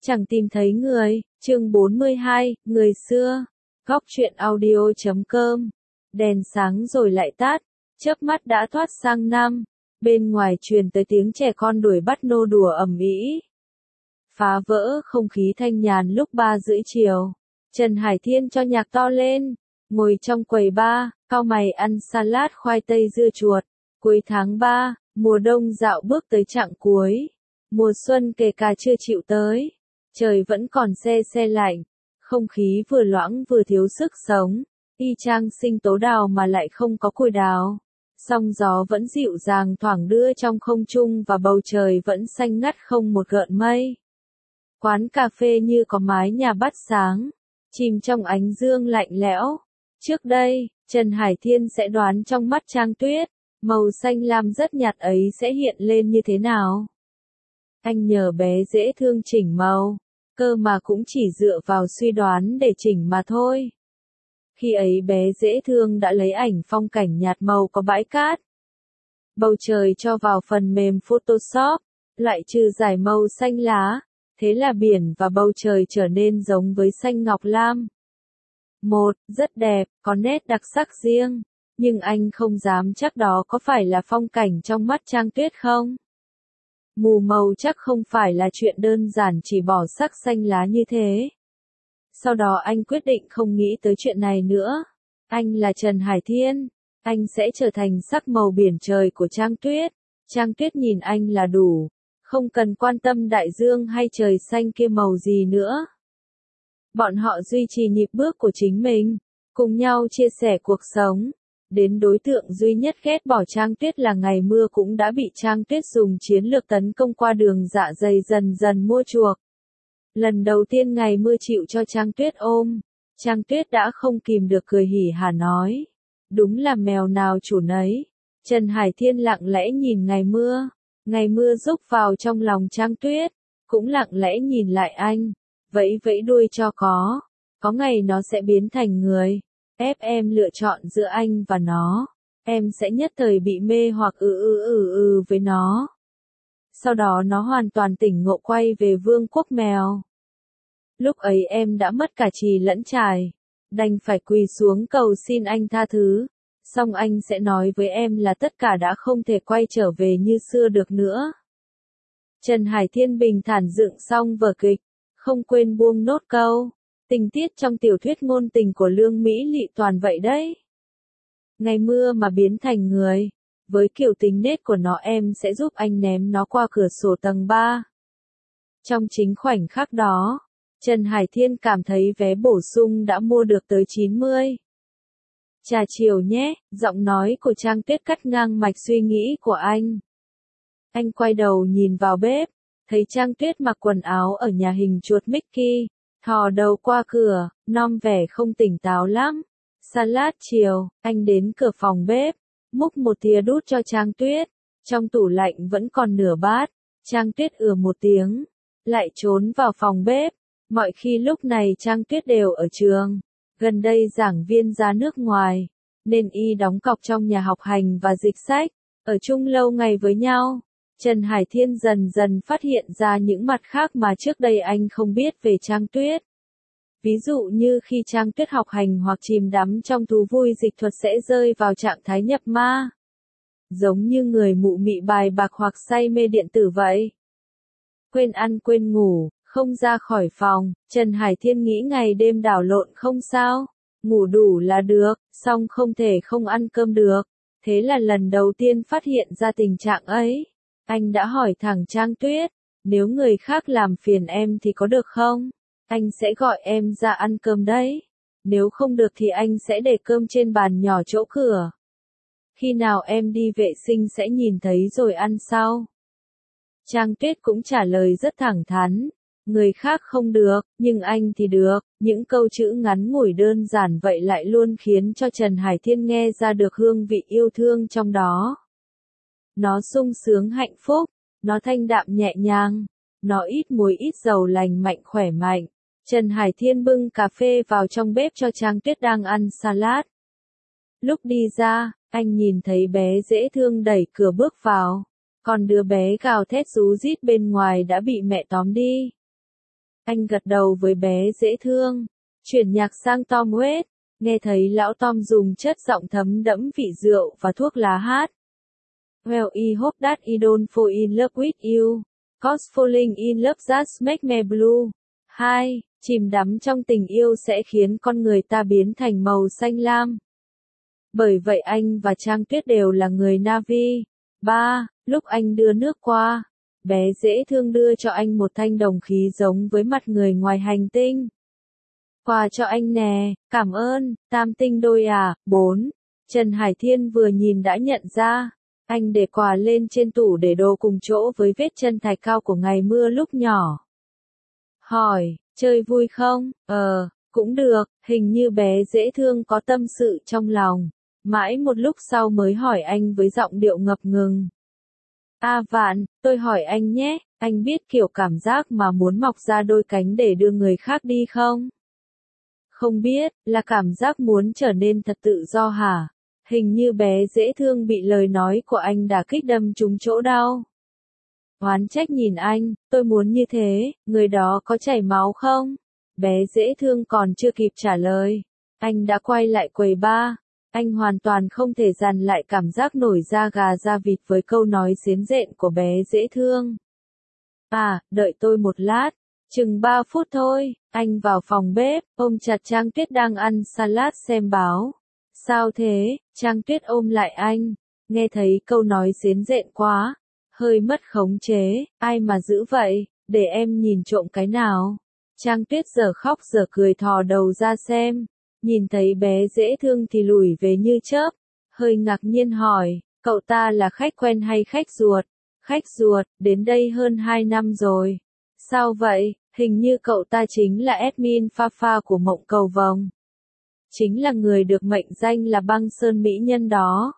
Chẳng tìm thấy người, chương 42, người xưa. Góc truyện audio.com. Đèn sáng rồi lại tắt, chớp mắt đã thoát sang năm. Bên ngoài truyền tới tiếng trẻ con đuổi bắt nô đùa ầm ĩ, phá vỡ không khí thanh nhàn lúc 3:30 chiều. Trần Hải Thiên cho nhạc to lên, ngồi trong quầy bar, cau mày ăn salad khoai tây dưa chuột. Cuối tháng 3, mùa đông dạo bước tới chặng cuối. Mùa xuân kề cà chưa chịu tới. Trời vẫn còn se se lạnh, không khí vừa loãng vừa thiếu sức sống, y chang sinh tố đào mà lại không có cùi đào. Song gió vẫn dịu dàng thoảng đưa trong không trung và bầu trời vẫn xanh ngắt không một gợn mây. Quán cà phê như có mái nhà bắt sáng, chìm trong ánh dương lạnh lẽo. Trước đây, Trần Hải Thiên sẽ đoán trong mắt Trang Tuyết, màu xanh lam rất nhạt ấy sẽ hiện lên như thế nào. Anh nhờ bé dễ thương chỉnh màu, cơ mà cũng chỉ dựa vào suy đoán để chỉnh mà thôi. Khi ấy bé dễ thương đã lấy ảnh phong cảnh nhạt màu có bãi cát. Bầu trời cho vào phần mềm Photoshop, lại trừ giải màu xanh lá, thế là biển và bầu trời trở nên giống với xanh ngọc lam. Rất đẹp, có nét đặc sắc riêng, nhưng anh không dám chắc đó có phải là phong cảnh trong mắt Trang Tuyết không? Mù màu chắc không phải là chuyện đơn giản chỉ bỏ sắc xanh lá như thế. Sau đó anh quyết định không nghĩ tới chuyện này nữa. Anh là Trần Hải Thiên, anh sẽ trở thành sắc màu biển trời của Trang Tuyết. Trang Tuyết nhìn anh là đủ, không cần quan tâm đại dương hay trời xanh kia màu gì nữa. Bọn họ duy trì nhịp bước của chính mình, cùng nhau chia sẻ cuộc sống. Đến đối tượng duy nhất ghét bỏ Trang Tuyết là ngày mưa cũng đã bị Trang Tuyết dùng chiến lược tấn công qua đường dạ dày dần dần mua chuộc. Lần đầu tiên ngày mưa chịu cho Trang Tuyết ôm, Trang Tuyết đã không kìm được cười hỉ hả nói. Đúng là mèo nào chủ nấy. Trần Hải Thiên lặng lẽ nhìn ngày mưa rúc vào trong lòng Trang Tuyết, cũng lặng lẽ nhìn lại anh, vẫy vẫy đuôi cho có ngày nó sẽ biến thành người. Ép em lựa chọn giữa anh và nó, em sẽ nhất thời bị mê hoặc với nó. Sau đó nó hoàn toàn tỉnh ngộ quay về vương quốc mèo. Lúc ấy em đã mất cả trì lẫn trài, đành phải quỳ xuống cầu xin anh tha thứ, xong anh sẽ nói với em là tất cả đã không thể quay trở về như xưa được nữa. Trần Hải Thiên bình thản dựng xong vở kịch, không quên buông nốt câu. Tình tiết trong tiểu thuyết ngôn tình của Lương Mỹ Lị toàn vậy đấy. Ngày mưa mà biến thành người, với kiểu tính nết của nó em sẽ giúp anh ném nó qua cửa sổ tầng 3. Trong chính khoảnh khắc đó, Trần Hải Thiên cảm thấy vé bổ sung đã mua được tới 90. Trà chiều nhé, giọng nói của Trang Tuyết cắt ngang mạch suy nghĩ của anh. Anh quay đầu nhìn vào bếp, thấy Trang Tuyết mặc quần áo ở nhà hình chuột Mickey. Thò đầu qua cửa, nom vẻ không tỉnh táo lắm. Salad chiều, anh đến cửa phòng bếp, múc một thìa đút cho Trang Tuyết. Trong tủ lạnh vẫn còn nửa bát. Trang Tuyết một tiếng, lại trốn vào phòng bếp. Mọi khi lúc này Trang Tuyết đều ở trường. Gần đây giảng viên ra nước ngoài, nên y đóng cọc trong nhà học hành và dịch sách, ở chung lâu ngày với nhau. Trần Hải Thiên dần dần phát hiện ra những mặt khác mà trước đây anh không biết về Trang Tuyết. Ví dụ như khi Trang Tuyết học hành hoặc chìm đắm trong thú vui dịch thuật sẽ rơi vào trạng thái nhập ma. Giống như người mụ mị bài bạc hoặc say mê điện tử vậy. Quên ăn quên ngủ, không ra khỏi phòng, Trần Hải Thiên nghĩ ngày đêm đảo lộn không sao. Ngủ đủ là được, song không thể không ăn cơm được. Thế là lần đầu tiên phát hiện ra tình trạng ấy. Anh đã hỏi thẳng Trang Tuyết, nếu người khác làm phiền em thì có được không? Anh sẽ gọi em ra ăn cơm đấy. Nếu không được thì anh sẽ để cơm trên bàn nhỏ chỗ cửa. Khi nào em đi vệ sinh sẽ nhìn thấy rồi ăn sau. Trang Tuyết cũng trả lời rất thẳng thắn. Người khác không được, nhưng anh thì được. Những câu chữ ngắn ngủi đơn giản vậy lại luôn khiến cho Trần Hải Thiên nghe ra được hương vị yêu thương trong đó. Nó sung sướng hạnh phúc, nó thanh đạm nhẹ nhàng, nó ít muối ít dầu lành mạnh khỏe mạnh. Trần Hải Thiên bưng cà phê vào trong bếp cho Trang Tuyết đang ăn salad. Lúc đi ra, anh nhìn thấy bé dễ thương đẩy cửa bước vào, còn đứa bé gào thét rú rít bên ngoài đã bị mẹ tóm đi. Anh gật đầu với bé dễ thương. Chuyển nhạc sang Tom Waits, nghe thấy lão Tom dùng chất giọng thấm đẫm vị rượu và thuốc lá hát. Well, I hope that I don't fall in love with you, 'cause falling in love just make me blue. 2. Chìm đắm trong tình yêu sẽ khiến con người ta biến thành màu xanh lam. Bởi vậy anh và Trang Tuyết đều là người Navy. 3. Lúc anh đưa nước qua, bé dễ thương đưa cho anh một thanh đồng khí giống với mặt người ngoài hành tinh. Quà cho anh nè, cảm ơn, tam tinh đôi à. 4. Trần Hải Thiên vừa nhìn đã nhận ra. Anh để quà lên trên tủ để đồ cùng chỗ với vết chân thạch cao của ngày mưa lúc nhỏ. Hỏi, chơi vui không? Cũng được, hình như bé dễ thương có tâm sự trong lòng. Mãi một lúc sau mới hỏi anh với giọng điệu ngập ngừng. Vạn, tôi hỏi anh nhé, anh biết kiểu cảm giác mà muốn mọc ra đôi cánh để đưa người khác đi không? Không biết, là cảm giác muốn trở nên thật tự do hả? Hình như bé dễ thương bị lời nói của anh đả kích đâm trúng chỗ đau. Oán trách nhìn anh, tôi muốn như thế, người đó có chảy máu không? Bé dễ thương còn chưa kịp trả lời. Anh đã quay lại quầy bar. Anh hoàn toàn không thể dằn lại cảm giác nổi da gà da vịt với câu nói xến rện của bé dễ thương. Đợi tôi một lát. Chừng 3 phút thôi. Anh vào phòng bếp, ôm chặt Trang Tuyết đang ăn salad xem báo. Sao thế? Trang Tuyết ôm lại anh. Nghe thấy câu nói xến rện quá. Hơi mất khống chế. Ai mà giữ vậy? Để em nhìn trộm cái nào. Trang Tuyết giờ khóc giờ cười thò đầu ra xem. Nhìn thấy bé dễ thương thì lùi về như chớp. Hơi ngạc nhiên hỏi, cậu ta là khách quen hay khách ruột? Khách ruột, đến đây hơn 2 năm rồi. Sao vậy? Hình như cậu ta chính là admin Pha Pha của Mộng Cầu Vồng. Chính là người được mệnh danh là băng sơn mỹ nhân đó.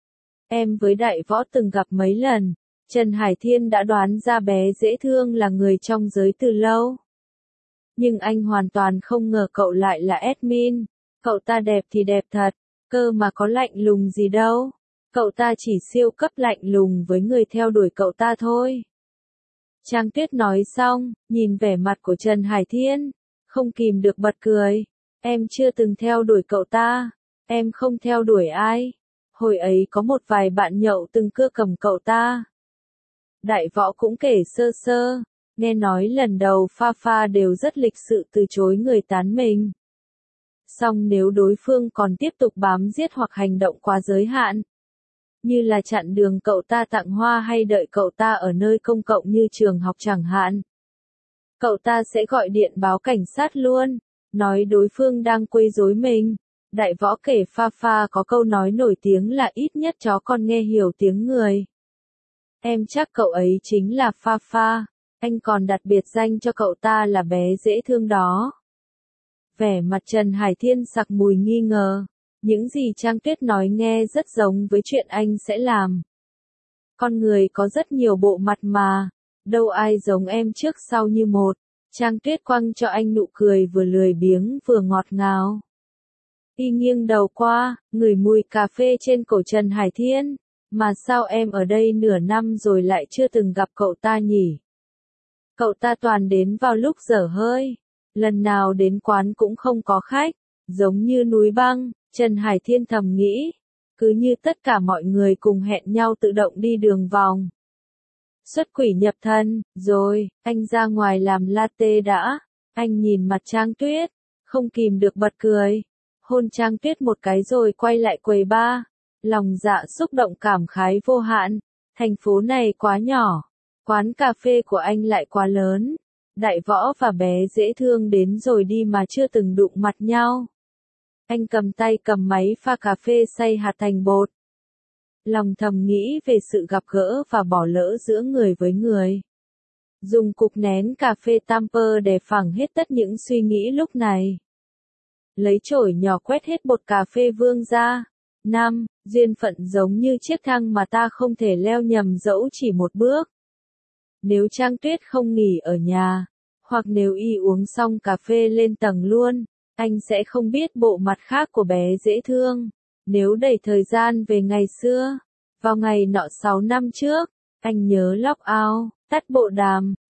Em với Đại Võ từng gặp mấy lần. Trần Hải Thiên đã đoán ra bé dễ thương là người trong giới từ lâu. Nhưng anh hoàn toàn không ngờ cậu lại là admin. Cậu ta đẹp thì đẹp thật, cơ mà có lạnh lùng gì đâu. Cậu ta chỉ siêu cấp lạnh lùng với người theo đuổi cậu ta thôi. Trang Tuyết nói xong, nhìn vẻ mặt của Trần Hải Thiên, không kìm được bật cười. Em chưa từng theo đuổi cậu ta. Em không theo đuổi ai. Hồi ấy có một vài bạn nhậu từng cưa cầm cậu ta. Đại Võ cũng kể sơ sơ. Nghe nói lần đầu Pha Pha đều rất lịch sự từ chối người tán mình. Song nếu đối phương còn tiếp tục bám giết hoặc hành động quá giới hạn, như là chặn đường cậu ta tặng hoa hay đợi cậu ta ở nơi công cộng như trường học chẳng hạn, cậu ta sẽ gọi điện báo cảnh sát luôn, nói đối phương đang quấy rối mình. Đại Võ kể Pha Pha có câu nói nổi tiếng là ít nhất chó con nghe hiểu tiếng người. Em chắc cậu ấy chính là Pha Pha. Anh còn đặt biệt danh cho cậu ta là bé dễ thương đó. Vẻ mặt Trần Hải Thiên sặc mùi nghi ngờ. Những gì Trang Tuyết nói nghe rất giống với chuyện anh sẽ làm. Con người có rất nhiều bộ mặt mà. Đâu ai giống em trước sau như một. Trang Tuyết quăng cho anh nụ cười vừa lười biếng vừa ngọt ngào. Y nghiêng đầu qua, ngửi mùi cà phê trên cổ Trần Hải Thiên. Mà sao em ở đây nửa năm rồi lại chưa từng gặp cậu ta nhỉ? Cậu ta toàn đến vào lúc dở hơi. Lần nào đến quán cũng không có khách. Giống như núi băng, Trần Hải Thiên thầm nghĩ. Cứ như tất cả mọi người cùng hẹn nhau tự động đi đường vòng. Xuất quỷ nhập thần, rồi, anh ra ngoài làm latte đã. Anh nhìn mặt Trang Tuyết, không kìm được bật cười. Hôn Trang Tuyết một cái rồi quay lại quầy bar. Lòng dạ xúc động cảm khái vô hạn. Thành phố này quá nhỏ. Quán cà phê của anh lại quá lớn. Đại Võ và bé dễ thương đến rồi đi mà chưa từng đụng mặt nhau. Anh cầm tay cầm máy pha cà phê xay hạt thành bột. Lòng thầm nghĩ về sự gặp gỡ và bỏ lỡ giữa người với người. Dùng cục nén cà phê Tamper để phẳng hết tất những suy nghĩ lúc này. Lấy chổi nhỏ quét hết bột cà phê vương ra. 5. Duyên phận giống như chiếc thang mà ta không thể leo nhầm dẫu chỉ một bước. Nếu Trang Tuyết không nghỉ ở nhà, hoặc nếu y uống xong cà phê lên tầng luôn, anh sẽ không biết bộ mặt khác của bé dễ thương. Nếu đẩy thời gian về ngày xưa, vào ngày nọ 6 năm trước, anh nhớ lock out, tắt bộ đàm,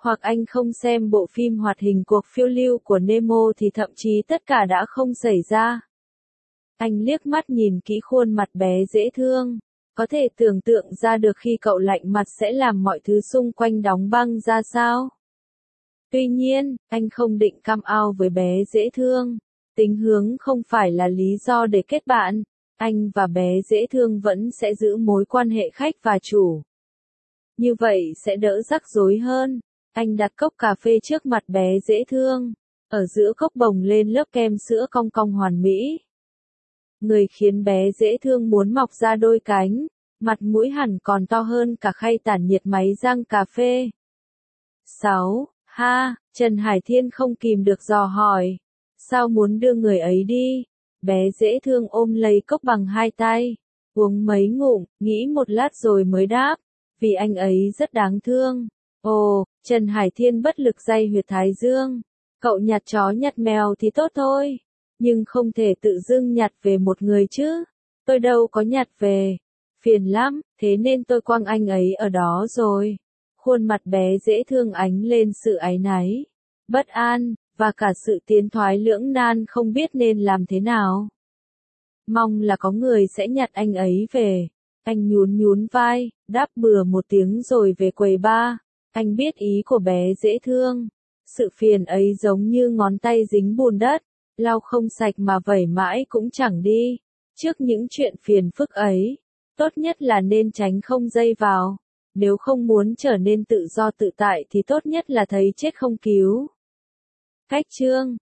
Hoặc anh không xem bộ phim hoạt hình cuộc phiêu lưu của Nemo thì thậm chí tất cả đã không xảy ra. Anh liếc mắt nhìn kỹ khuôn mặt bé dễ thương. Có thể tưởng tượng ra được khi cậu lạnh mặt sẽ làm mọi thứ xung quanh đóng băng ra sao. Tuy nhiên, anh không định come out với bé dễ thương. Tính hướng không phải là lý do để kết bạn. Anh và bé dễ thương vẫn sẽ giữ mối quan hệ khách và chủ. Như vậy sẽ đỡ rắc rối hơn. Anh đặt cốc cà phê trước mặt bé dễ thương. Ở giữa cốc bồng lên lớp kem sữa cong cong hoàn mỹ. Người khiến bé dễ thương muốn mọc ra đôi cánh. Mặt mũi hẳn còn to hơn cả khay tản nhiệt máy rang cà phê. 6. Ha, Trần Hải Thiên không kìm được dò hỏi. Sao muốn đưa người ấy đi? Bé dễ thương ôm lấy cốc bằng hai tay. Uống mấy ngụm, nghĩ một lát rồi mới đáp. Vì anh ấy rất đáng thương. Ồ, Trần Hải Thiên bất lực day huyệt thái dương. Cậu nhặt chó nhặt mèo thì tốt thôi. Nhưng không thể tự dưng nhặt về một người chứ. Tôi đâu có nhặt về. Phiền lắm, thế nên tôi quăng anh ấy ở đó rồi. Khuôn mặt bé dễ thương ánh lên sự áy náy, bất an, và cả sự tiến thoái lưỡng nan không biết nên làm thế nào. Mong là có người sẽ nhặt anh ấy về. Anh nhún nhún vai, đáp bừa một tiếng rồi về quầy bar. Anh biết ý của bé dễ thương. Sự phiền ấy giống như ngón tay dính bùn đất, lau không sạch mà vẩy mãi cũng chẳng đi. Trước những chuyện phiền phức ấy, tốt nhất là nên tránh không dây vào. Nếu không muốn trở nên tự do tự tại thì tốt nhất là thấy chết không cứu. Cách chương